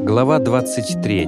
Глава 23.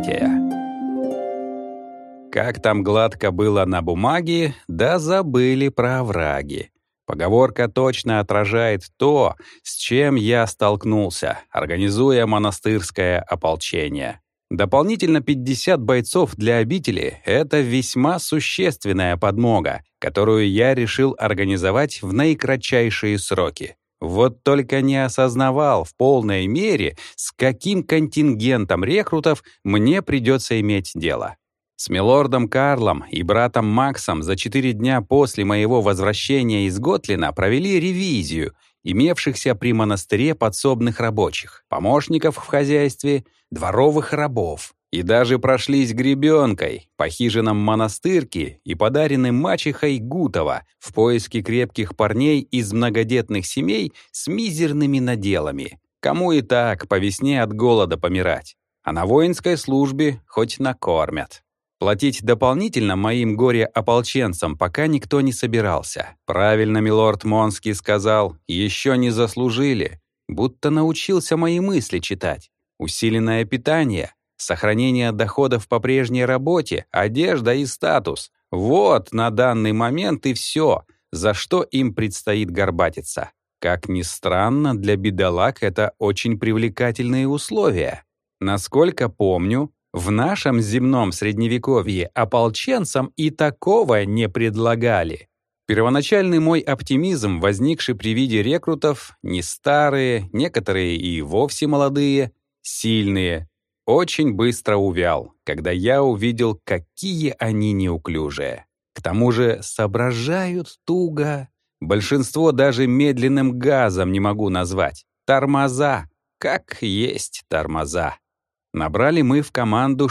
Как там гладко было на бумаге, да забыли про овраги. Поговорка точно отражает то, с чем я столкнулся, организуя монастырское ополчение. Дополнительно 50 бойцов для обители — это весьма существенная подмога, которую я решил организовать в наикратчайшие сроки. Вот только не осознавал в полной мере, с каким контингентом рекрутов мне придется иметь дело. С милордом Карлом и братом Максом за 4 дня после моего возвращения из Готлина провели ревизию имевшихся при монастыре подсобных рабочих, помощников в хозяйстве, дворовых рабов. И даже прошлись гребенкой по хижинам монастырки и подаренным мачехой Гутова в поиске крепких парней из многодетных семей с мизерными наделами. Кому и так по весне от голода помирать. А на воинской службе хоть накормят. Платить дополнительно моим горе-ополченцам пока никто не собирался. Правильно милорд Монский сказал, еще не заслужили. Будто научился мои мысли читать. Усиленное питание, сохранение доходов по прежней работе, одежда и статус. Вот на данный момент и все, за что им предстоит горбатиться. Как ни странно, для бедолаг это очень привлекательные условия. Насколько помню, в нашем земном средневековье ополченцам и такого не предлагали. Первоначальный мой оптимизм, возникший при виде рекрутов, не старые, некоторые и вовсе молодые, сильные, очень быстро увял, когда я увидел, какие они неуклюжие. К тому же соображают туго. Большинство даже медленным газом не могу назвать. Тормоза. Как есть тормоза. Набрали мы в команду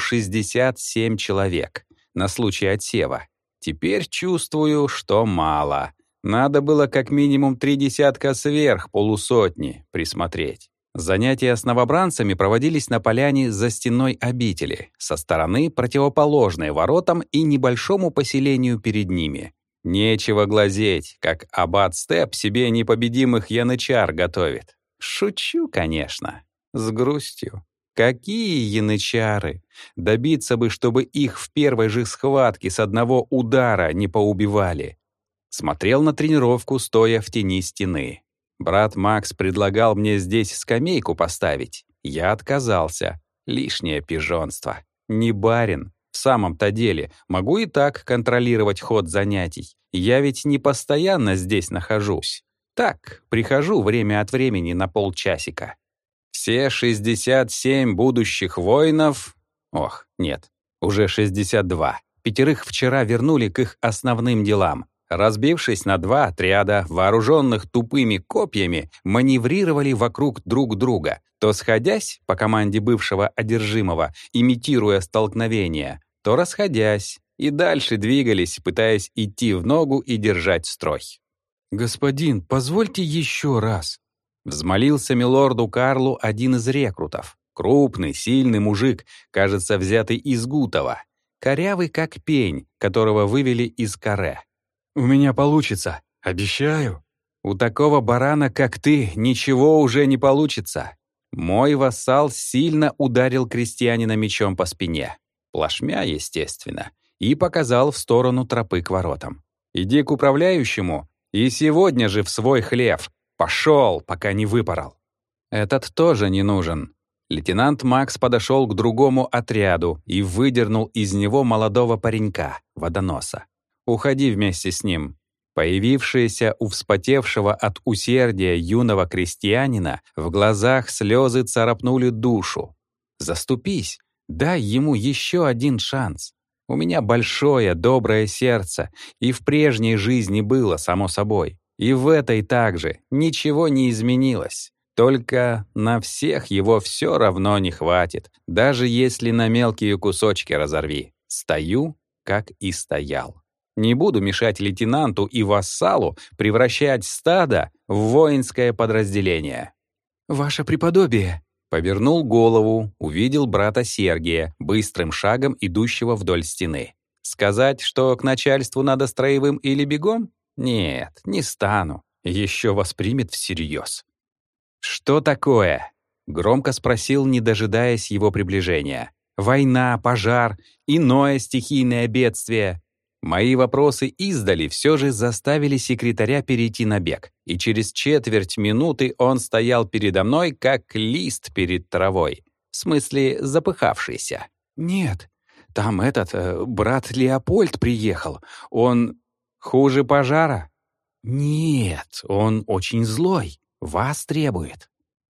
67 человек на случай отсева. Теперь чувствую, что мало. Надо было как минимум 3 десятка сверх полусотни присмотреть. Занятия с новобранцами проводились на поляне за стеной обители, со стороны, противоположной воротам и небольшому поселению перед ними. Нечего глазеть, как аббат Степ себе непобедимых янычар готовит. Шучу, конечно, с грустью. Какие янычары! Добиться бы, чтобы их в первой же схватке с одного удара не поубивали. Смотрел на тренировку, стоя в тени стены. Брат Макс предлагал мне здесь скамейку поставить. Я отказался. Лишнее пижонство. Не барин. В самом-то деле, могу и так контролировать ход занятий. Я ведь не постоянно здесь нахожусь. Так, прихожу время от времени на полчасика. Все 67 будущих воинов... Ох, нет, уже 62. 5 вчера вернули к их основным делам. Разбившись на 2 отряда, вооруженных тупыми копьями, маневрировали вокруг друг друга, то сходясь по команде бывшего одержимого, имитируя столкновение, то расходясь, и дальше двигались, пытаясь идти в ногу и держать строй. «Господин, позвольте еще раз», — взмолился милорду Карлу один из рекрутов. Крупный, сильный мужик, кажется, взятый из Гутова. Корявый, как пень, которого вывели из каре. «У меня получится, обещаю». «У такого барана, как ты, ничего уже не получится». Мой вассал сильно ударил крестьянина мечом по спине. Плашмя, естественно, и показал в сторону тропы к воротам. «Иди к управляющему и сегодня же в свой хлев. Пошел, пока не выпорол». Этот тоже не нужен. Лейтенант Макс подошел к другому отряду и выдернул из него молодого паренька, водоноса. «Уходи вместе с ним». Появившиеся у вспотевшего от усердия юного крестьянина в глазах слезы царапнули душу. «Заступись, дай ему еще один шанс. У меня большое, доброе сердце, и в прежней жизни было, само собой. И в этой также ничего не изменилось. Только на всех его все равно не хватит, даже если на мелкие кусочки разорви. Стою, как и стоял. Не буду мешать лейтенанту и вассалу превращать стадо в воинское подразделение». «Ваше преподобие», — повернул голову, увидел брата Сергия, быстрым шагом идущего вдоль стены. «Сказать, что к начальству надо строевым или бегом? Нет, не стану. Еще воспримет всерьез». «Что такое?» Громко спросил, не дожидаясь его приближения. «Война, пожар, иное стихийное бедствие». Мои вопросы издали все же заставили секретаря перейти на бег, и через четверть минуты он стоял передо мной, как лист перед травой. В смысле, запыхавшийся. «Нет, там брат Леопольд приехал. Он хуже пожара?» «Нет, он очень злой. Вас требует».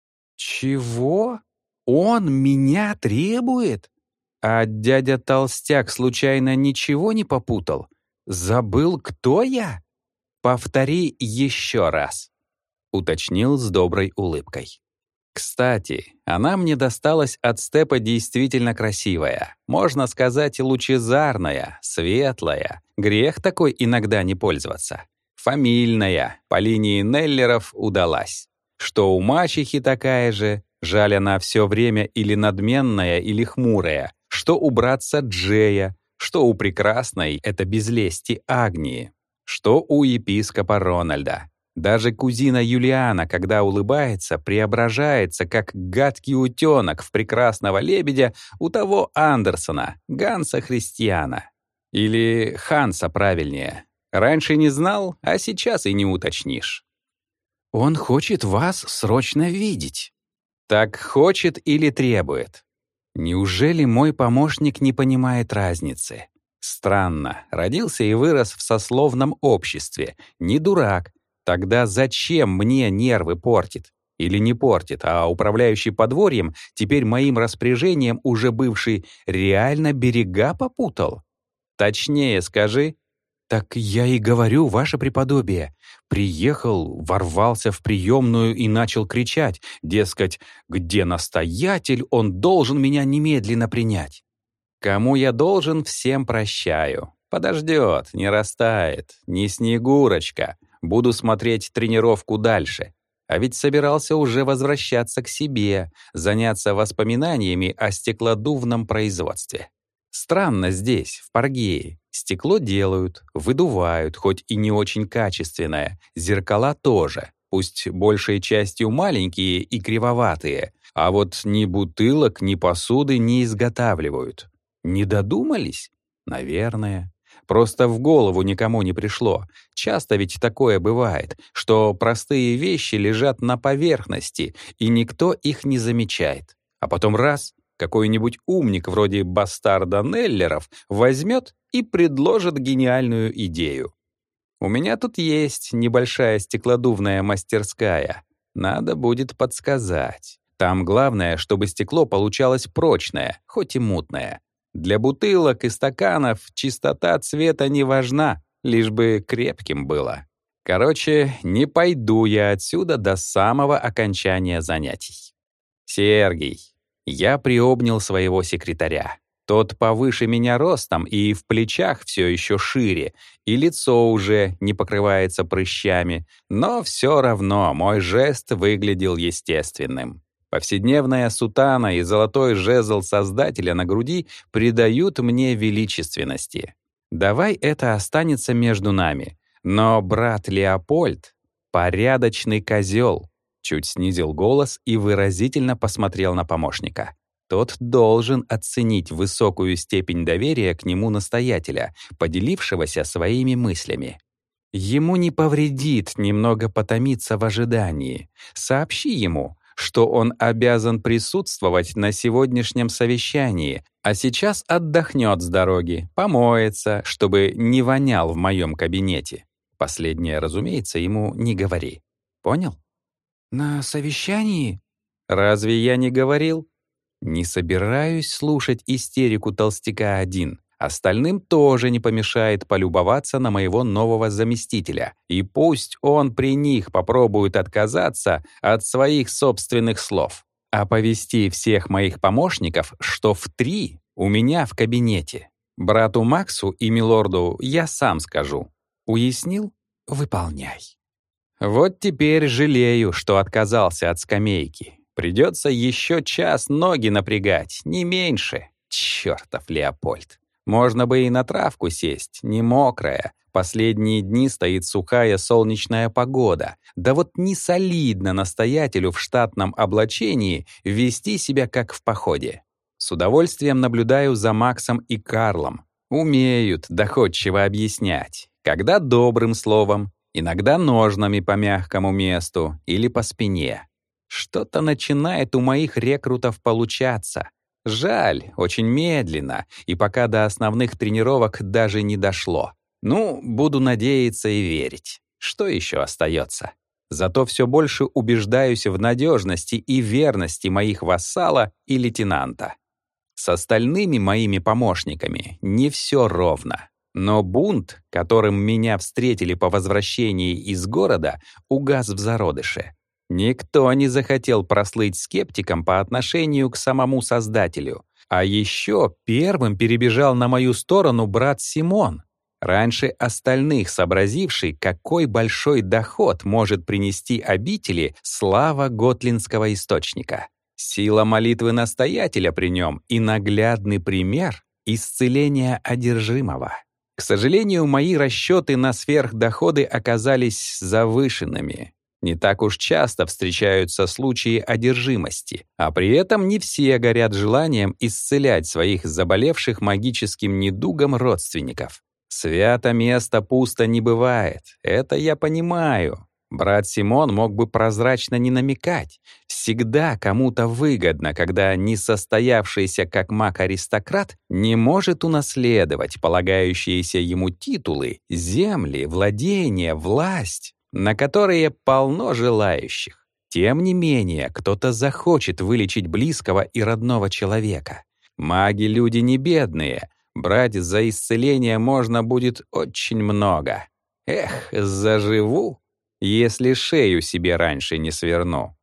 «Чего? Он меня требует?» А дядя Толстяк случайно ничего не попутал? Забыл, кто я? Повтори еще раз, уточнил с доброй улыбкой. Кстати, она мне досталась от Степа действительно красивая. Можно сказать, лучезарная, светлая. Грех такой иногда не пользоваться. Фамильная, по линии Неллеров удалась. Что у мачехи такая же, жаль, она все время или надменная, или хмурая. Что у братца Джея, что у прекрасной, это без лести, Агнии. Что у епископа Рональда. Даже кузина Юлиана, когда улыбается, преображается, как гадкий утенок в прекрасного лебедя у того Андерсона, Ганса Христиана. Или Ханса, правильнее. Раньше не знал, а сейчас и не уточнишь. Он хочет вас срочно видеть. Так хочет или требует? Неужели мой помощник не понимает разницы? Странно, родился и вырос в сословном обществе, не дурак. Тогда зачем мне нервы портит? Или не портит, а управляющий подворьем, теперь моим распоряжением уже бывший, реально берега попутал? Точнее скажи. Так я и говорю, ваше преподобие. Приехал, ворвался в приемную и начал кричать, дескать, где настоятель, он должен меня немедленно принять. Кому я должен, всем прощаю. Подождет, не растает, не Снегурочка. Буду смотреть тренировку дальше. А ведь собирался уже возвращаться к себе, заняться воспоминаниями о стеклодувном производстве. Странно здесь, в Паргее. Стекло делают, выдувают, хоть и не очень качественное. Зеркала тоже, пусть большей частью маленькие и кривоватые. А вот ни бутылок, ни посуды не изготавливают. Не додумались? Наверное. Просто в голову никому не пришло. Часто ведь такое бывает, что простые вещи лежат на поверхности, и никто их не замечает. А потом раз — какой-нибудь умник вроде бастарда Неллеров возьмет и предложит гениальную идею. У меня тут есть небольшая стеклодувная мастерская. Надо будет подсказать. Там главное, чтобы стекло получалось прочное, хоть и мутное. Для бутылок и стаканов чистота цвета не важна, лишь бы крепким было. Короче, не пойду я отсюда до самого окончания занятий. Сергей. Я приобнял своего секретаря. Тот повыше меня ростом и в плечах все еще шире, и лицо уже не покрывается прыщами, но все равно мой жест выглядел естественным. Повседневная сутана и золотой жезл Создателя на груди придают мне величественности. Давай это останется между нами. Но брат Леопольд — порядочный козел. Чуть снизил голос и выразительно посмотрел на помощника. Тот должен оценить высокую степень доверия к нему настоятеля, поделившегося своими мыслями. Ему не повредит немного потомиться в ожидании. Сообщи ему, что он обязан присутствовать на сегодняшнем совещании, а сейчас отдохнет с дороги, помоется, чтобы не вонял в моем кабинете. Последнее, разумеется, ему не говори. Понял? На совещании? Разве я не говорил? Не собираюсь слушать истерику толстяка один. Остальным тоже не помешает полюбоваться на моего нового заместителя. И пусть он при них попробует отказаться от своих собственных слов. Оповести всех моих помощников, что в 3 у меня в кабинете. Брату Максу и милорду я сам скажу. Уяснил? Выполняй. Вот теперь жалею, что отказался от скамейки. Придется еще час ноги напрягать, не меньше. Чертов Леопольд. Можно бы и на травку сесть, не мокрая, Последние дни стоит сухая солнечная погода. Да вот не солидно настоятелю в штатном облачении вести себя как в походе. С удовольствием наблюдаю за Максом и Карлом. Умеют доходчиво объяснять. Когда добрым словом, иногда ножнами по мягкому месту или по спине. Что-то начинает у моих рекрутов получаться. Жаль, очень медленно, и пока до основных тренировок даже не дошло. Ну, буду надеяться и верить. Что еще остается? Зато все больше убеждаюсь в надежности и верности моих вассала и лейтенанта. С остальными моими помощниками не все ровно. Но бунт, которым меня встретили по возвращении из города, угас в зародыше. Никто не захотел прослыть скептиком по отношению к самому Создателю. А еще первым перебежал на мою сторону брат Симон, раньше остальных сообразивший, какой большой доход может принести обители слава Готлинского источника. Сила молитвы настоятеля при нем и наглядный пример исцеления одержимого. К сожалению, мои расчеты на сверхдоходы оказались завышенными. Не так уж часто встречаются случаи одержимости, а при этом не все горят желанием исцелять своих заболевших магическим недугом родственников. Свято место пусто не бывает, это я понимаю. Брат Симон мог бы прозрачно не намекать. Всегда кому-то выгодно, когда несостоявшийся как маг-аристократ не может унаследовать полагающиеся ему титулы, земли, владения, власть, на которые полно желающих. Тем не менее, кто-то захочет вылечить близкого и родного человека. Маги — люди не бедные. Брать за исцеление можно будет очень много. Эх, заживу, если шею себе раньше не сверну.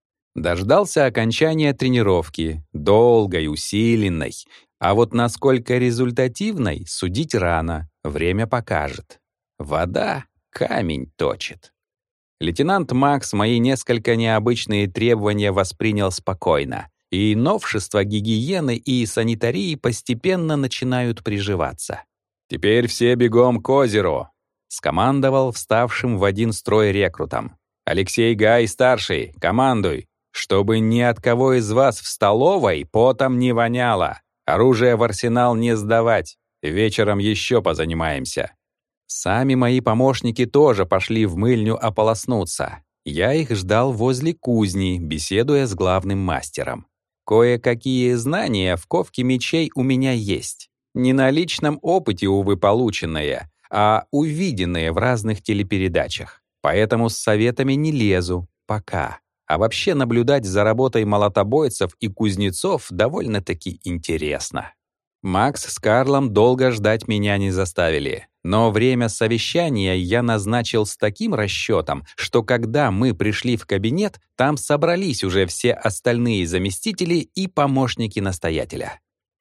Дождался окончания тренировки, долгой, усиленной. А вот насколько результативной, судить рано, время покажет. Вода камень точит. Лейтенант Макс мои несколько необычные требования воспринял спокойно, и новшества гигиены и санитарии постепенно начинают приживаться. «Теперь все бегом к озеру», — скомандовал вставшим в один строй рекрутам. «Алексей Гай, старший, командуй, чтобы ни от кого из вас в столовой потом не воняло. Оружие в арсенал не сдавать. Вечером еще позанимаемся». Сами мои помощники тоже пошли в мыльню ополоснуться. Я их ждал возле кузни, беседуя с главным мастером. Кое-какие знания в ковке мечей у меня есть. Не на личном опыте, увы, полученные, а увиденные в разных телепередачах. Поэтому с советами не лезу, пока. А вообще наблюдать за работой молотобойцев и кузнецов довольно-таки интересно. Макс с Карлом долго ждать меня не заставили. Но время совещания я назначил с таким расчетом, что когда мы пришли в кабинет, там собрались уже все остальные заместители и помощники настоятеля.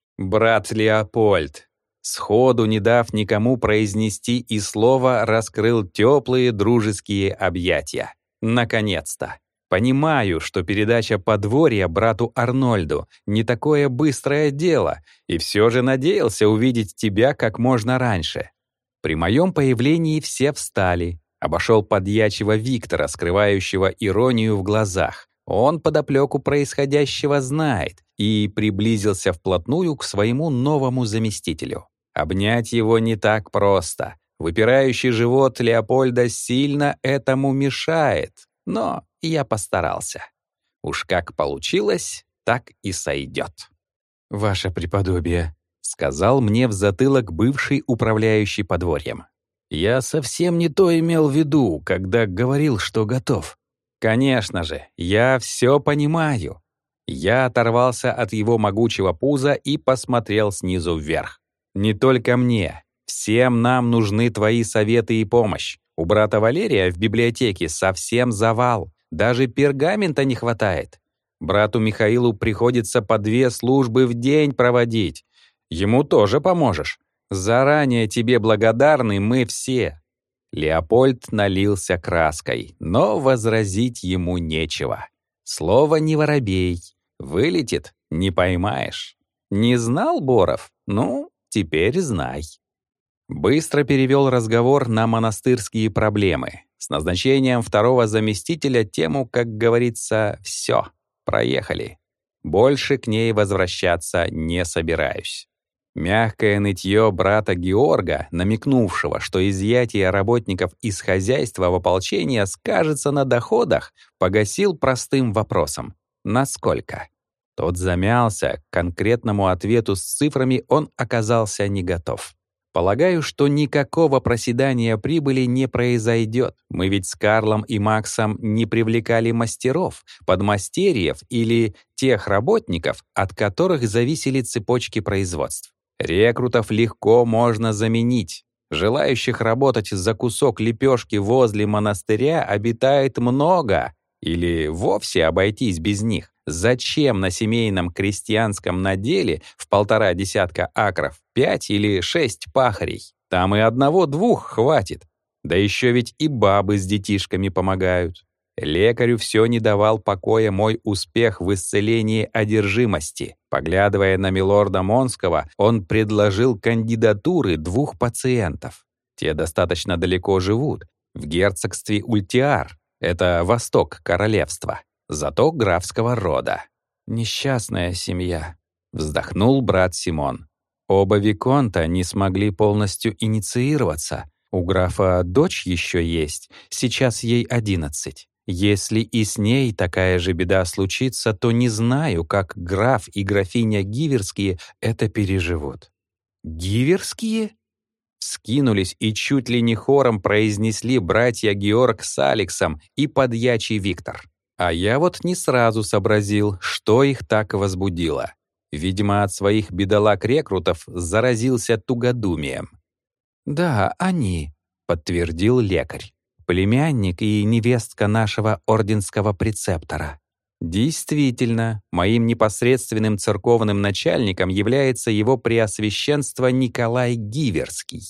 Брат Леопольд, сходу не дав никому произнести и слова, раскрыл теплые дружеские объятия. Наконец-то. Понимаю, что передача подворья брату Арнольду не такое быстрое дело, и все же надеялся увидеть тебя как можно раньше. При моем появлении все встали. Обошел подьячего Виктора, скрывающего иронию в глазах. Он подоплеку происходящего знает и приблизился вплотную к своему новому заместителю. Обнять его не так просто. Выпирающий живот Леопольда сильно этому мешает, но я постарался. Уж как получилось, так и сойдет. «Ваше преподобие», — сказал мне в затылок бывший управляющий подворьем. «Я совсем не то имел в виду, когда говорил, что готов». «Конечно же, я все понимаю». Я оторвался от его могучего пуза и посмотрел снизу вверх. «Не только мне. Всем нам нужны твои советы и помощь. У брата Валерия в библиотеке совсем завал. Даже пергамента не хватает. Брату Михаилу приходится по 2 службы в день проводить. Ему тоже поможешь. Заранее тебе благодарны мы все». Леопольд налился краской, но возразить ему нечего. Слово не воробей. Вылетит — не поймаешь. Не знал Боров? Ну, теперь знай. Быстро перевел разговор на монастырские проблемы. С назначением второго заместителя тему, как говорится, все, проехали. Больше к ней возвращаться не собираюсь. Мягкое нытье брата Георга, намекнувшего, что изъятие работников из хозяйства в ополчение скажется на доходах, погасил простым вопросом: насколько? Тот замялся, к конкретному ответу с цифрами он оказался не готов. Полагаю, что никакого проседания прибыли не произойдет. Мы ведь с Карлом и Максом не привлекали мастеров, подмастерьев или тех работников, от которых зависели цепочки производств. Рекрутов легко можно заменить. Желающих работать за кусок лепешки возле монастыря обитает много, или вовсе обойтись без них. Зачем на семейном крестьянском наделе в 1,5 десятка акров 5 или 6 пахарей? Там и 1-2 хватит. Да еще ведь и бабы с детишками помогают. Лекарю все не давал покоя мой успех в исцелении одержимости. Поглядывая на милорда Монского, он предложил кандидатуры 2 пациентов. Те достаточно далеко живут, в герцогстве Ультиар, это восток королевства, зато графского рода. «Несчастная семья», — вздохнул брат Симон. «Оба виконта не смогли полностью инициироваться. У графа дочь еще есть, сейчас ей 11. Если и с ней такая же беда случится, то не знаю, как граф и графиня Гиверские это переживут». «Гиверские?» Вскинулись и чуть ли не хором произнесли братья Георг с Алексом и подьячий Виктор. А я вот не сразу сообразил, что их так возбудило. Видимо, от своих бедолаг-рекрутов заразился тугодумием. «Да, они», — подтвердил лекарь. «Племянник и невестка нашего орденского прецептора». Действительно, моим непосредственным церковным начальником является его преосвященство Николай Гиверский.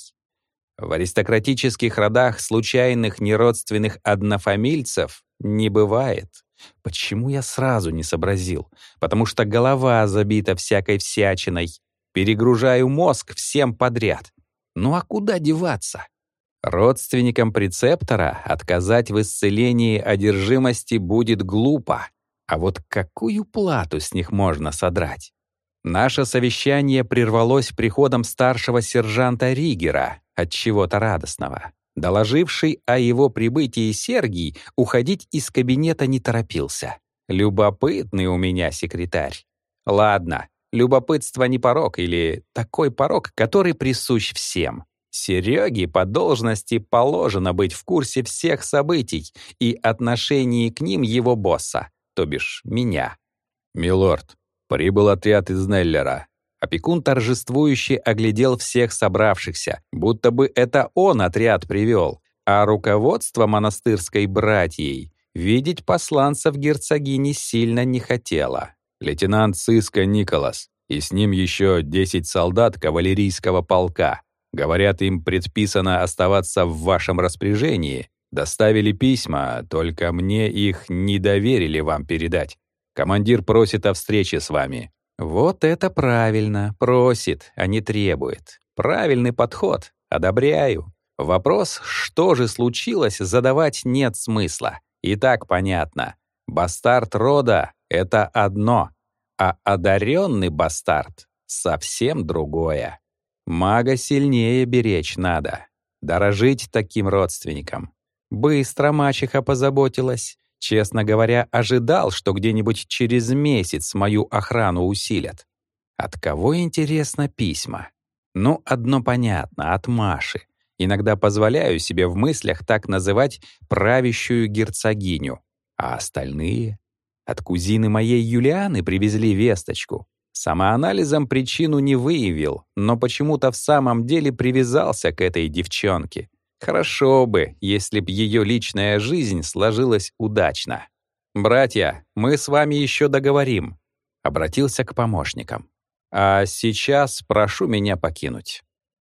В аристократических родах случайных неродственных однофамильцев не бывает. Почему я сразу не сообразил? Потому что голова забита всякой всячиной. Перегружаю мозг всем подряд. Ну а куда деваться? Родственникам прецептора отказать в исцелении одержимости будет глупо. А вот какую плату с них можно содрать? Наше совещание прервалось приходом старшего сержанта Ригера, от чего-то радостного. Доложивший о его прибытии Сергий уходить из кабинета не торопился. Любопытный у меня секретарь. Ладно, любопытство не порок или такой порок, который присущ всем. Сереге по должности положено быть в курсе всех событий и отношении к ним его босса, то бишь меня. «Милорд, прибыл отряд из Неллера». Опекун торжествующе оглядел всех собравшихся, будто бы это он отряд привел, а руководство монастырской братьей видеть посланцев герцогини сильно не хотело. Лейтенант сыска Николас, и с ним еще 10 солдат кавалерийского полка. Говорят, им предписано оставаться в вашем распоряжении. Доставили письма, только мне их не доверили вам передать. Командир просит о встрече с вами». Вот это правильно. Просит, а не требует. Правильный подход. Одобряю. Вопрос, что же случилось, задавать нет смысла. И так понятно. Бастард рода — это одно, а одаренный бастард — совсем другое. Мага сильнее беречь надо. Дорожить таким родственникам. Быстро мачеха позаботилась. Честно говоря, ожидал, что где-нибудь через месяц мою охрану усилят. От кого, интересно, письма? Ну, одно понятно, от Маши. Иногда позволяю себе в мыслях так называть правящую герцогиню. А остальные? От кузины моей Юлианы привезли весточку. Самоанализом причину не выявил, но почему-то в самом деле привязался к этой девчонке. Хорошо бы, если б ее личная жизнь сложилась удачно. «Братья, мы с вами еще договорим», — обратился к помощникам. «А сейчас прошу меня покинуть».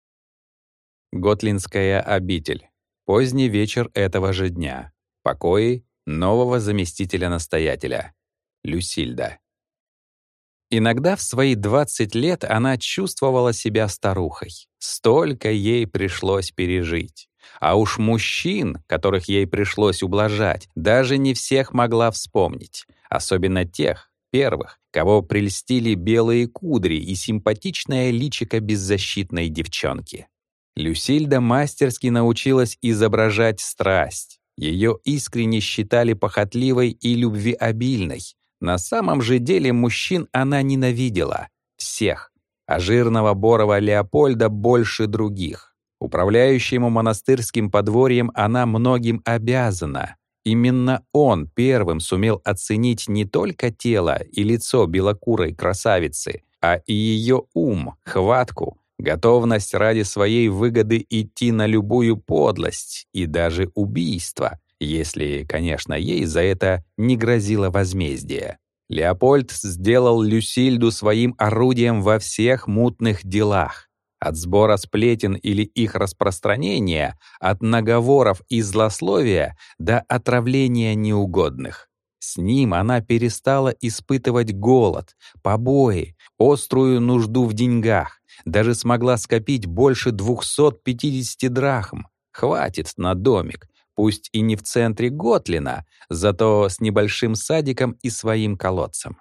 Готлинская обитель. Поздний вечер этого же дня. Покои нового заместителя настоятеля. Люсильда. Иногда в свои 20 лет она чувствовала себя старухой. Столько ей пришлось пережить. А уж мужчин, которых ей пришлось ублажать, даже не всех могла вспомнить. Особенно тех, первых, кого прельстили белые кудри и симпатичное личико беззащитной девчонки. Люсильда мастерски научилась изображать страсть. Ее искренне считали похотливой и любвеобильной. На самом же деле мужчин она ненавидела. Всех. А жирного Борова Леопольда больше других. Управляющему монастырским подворьем она многим обязана. Именно он первым сумел оценить не только тело и лицо белокурой красавицы, а и ее ум, хватку, готовность ради своей выгоды идти на любую подлость и даже убийство, если, конечно, ей за это не грозило возмездие. Леопольд сделал Люсильду своим орудием во всех мутных делах. От сбора сплетен или их распространения, от наговоров и злословия до отравления неугодных. С ним она перестала испытывать голод, побои, острую нужду в деньгах, даже смогла скопить больше 250 драхм. Хватит на домик, пусть и не в центре Готлина, зато с небольшим садиком и своим колодцем.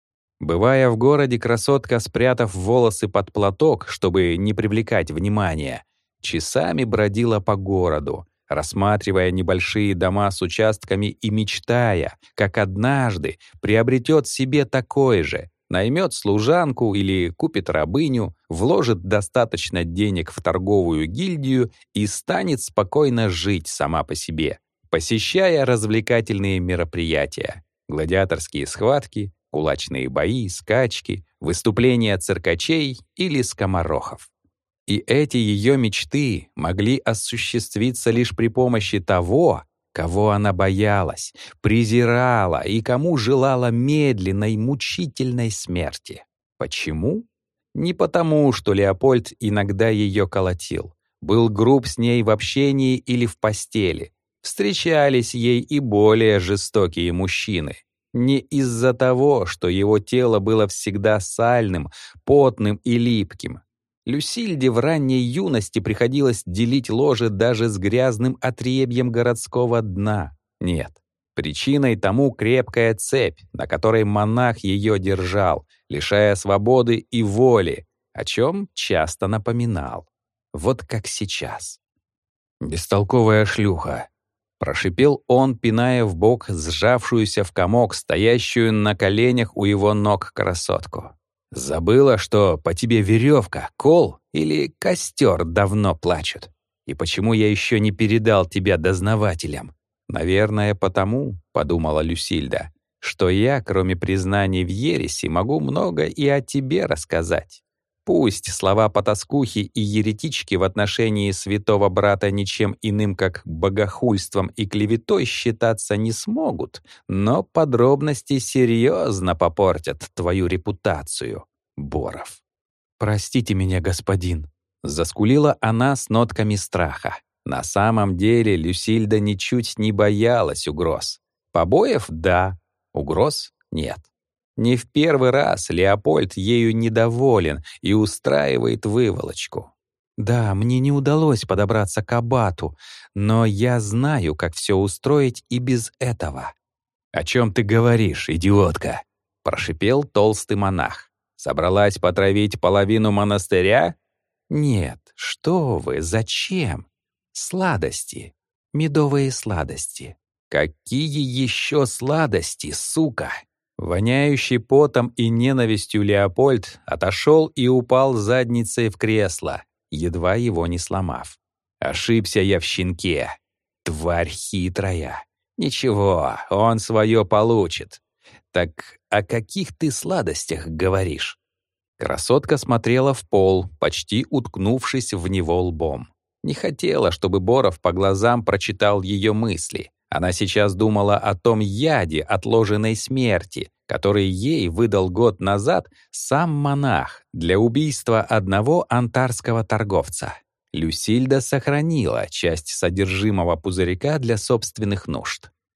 Бывая в городе, красотка, спрятав волосы под платок, чтобы не привлекать внимания, часами бродила по городу, рассматривая небольшие дома с участками и мечтая, как однажды приобретет себе такой же, наймет служанку или купит рабыню, вложит достаточно денег в торговую гильдию и станет спокойно жить сама по себе, посещая развлекательные мероприятия, гладиаторские схватки, кулачные бои, скачки, выступления циркачей или скоморохов. И эти ее мечты могли осуществиться лишь при помощи того, кого она боялась, презирала и кому желала медленной, мучительной смерти. Почему? Не потому, что Леопольд иногда ее колотил, был груб с ней в общении или в постели. Встречались ей и более жестокие мужчины. Не из-за того, что его тело было всегда сальным, потным и липким. Люсильде в ранней юности приходилось делить ложе даже с грязным отребьем городского дна. Нет, причиной тому крепкая цепь, на которой монах ее держал, лишая свободы и воли, о чем часто напоминал. Вот как сейчас. «Бестолковая шлюха», — прошипел он, пиная в бок сжавшуюся в комок, стоящую на коленях у его ног красотку. «Забыла, что по тебе веревка, кол или костер давно плачут? И почему я еще не передал тебя дознавателям?» «Наверное, потому, — подумала Люсильда, — что я, кроме признаний в ереси, могу много и о тебе рассказать. Пусть слова потаскухи и еретички в отношении святого брата ничем иным, как богохульством и клеветой считаться не смогут, но подробности серьезно попортят твою репутацию, Боров». «Простите меня, господин», — заскулила она с нотками страха. На самом деле Люсильда ничуть не боялась угроз. Побоев — да, угроз — нет. Не в первый раз Леопольд ею недоволен и устраивает выволочку. «Да, мне не удалось подобраться к аббату, но я знаю, как все устроить и без этого». «О чем ты говоришь, идиотка?» — прошипел толстый монах. «Собралась потравить половину монастыря?» «Нет, что вы, зачем? Сладости, медовые сладости». «Какие еще сладости, сука?» Воняющий потом и ненавистью Леопольд отошел и упал задницей в кресло, едва его не сломав. «Ошибся я в щенке. Тварь хитрая. Ничего, он свое получит. Так о каких ты сладостях говоришь?» Красотка смотрела в пол, почти уткнувшись в него лбом. Не хотела, чтобы Боров по глазам прочитал ее мысли. Она сейчас думала о том яде отложенной смерти, который ей выдал год назад сам монах для убийства одного антарского торговца. Люсильда сохранила часть содержимого пузырька для собственных нужд.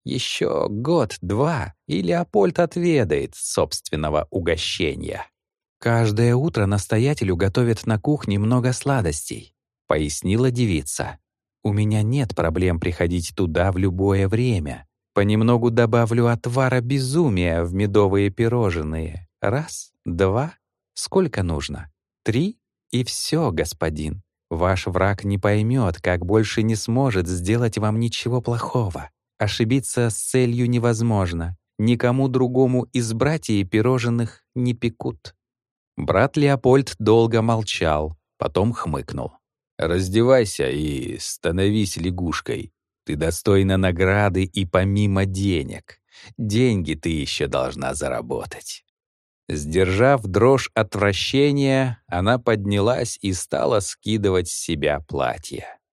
Еще год-два, и Леопольд отведает собственного угощения. «Каждое утро настоятелю готовят на кухне много сладостей», — пояснила девица. «У меня нет проблем приходить туда в любое время. Понемногу добавлю отвара безумия в медовые пирожные. Раз, два, сколько нужно? 3, и все, господин. Ваш враг не поймет, как больше не сможет сделать вам ничего плохого. Ошибиться с целью невозможно. Никому другому из братьев пирожных не пекут». Брат Леопольд долго молчал, потом хмыкнул. «Раздевайся и становись лягушкой. Ты достойна награды и помимо денег. Деньги ты еще должна заработать». Сдержав дрожь отвращения, она поднялась и стала скидывать с себя платье.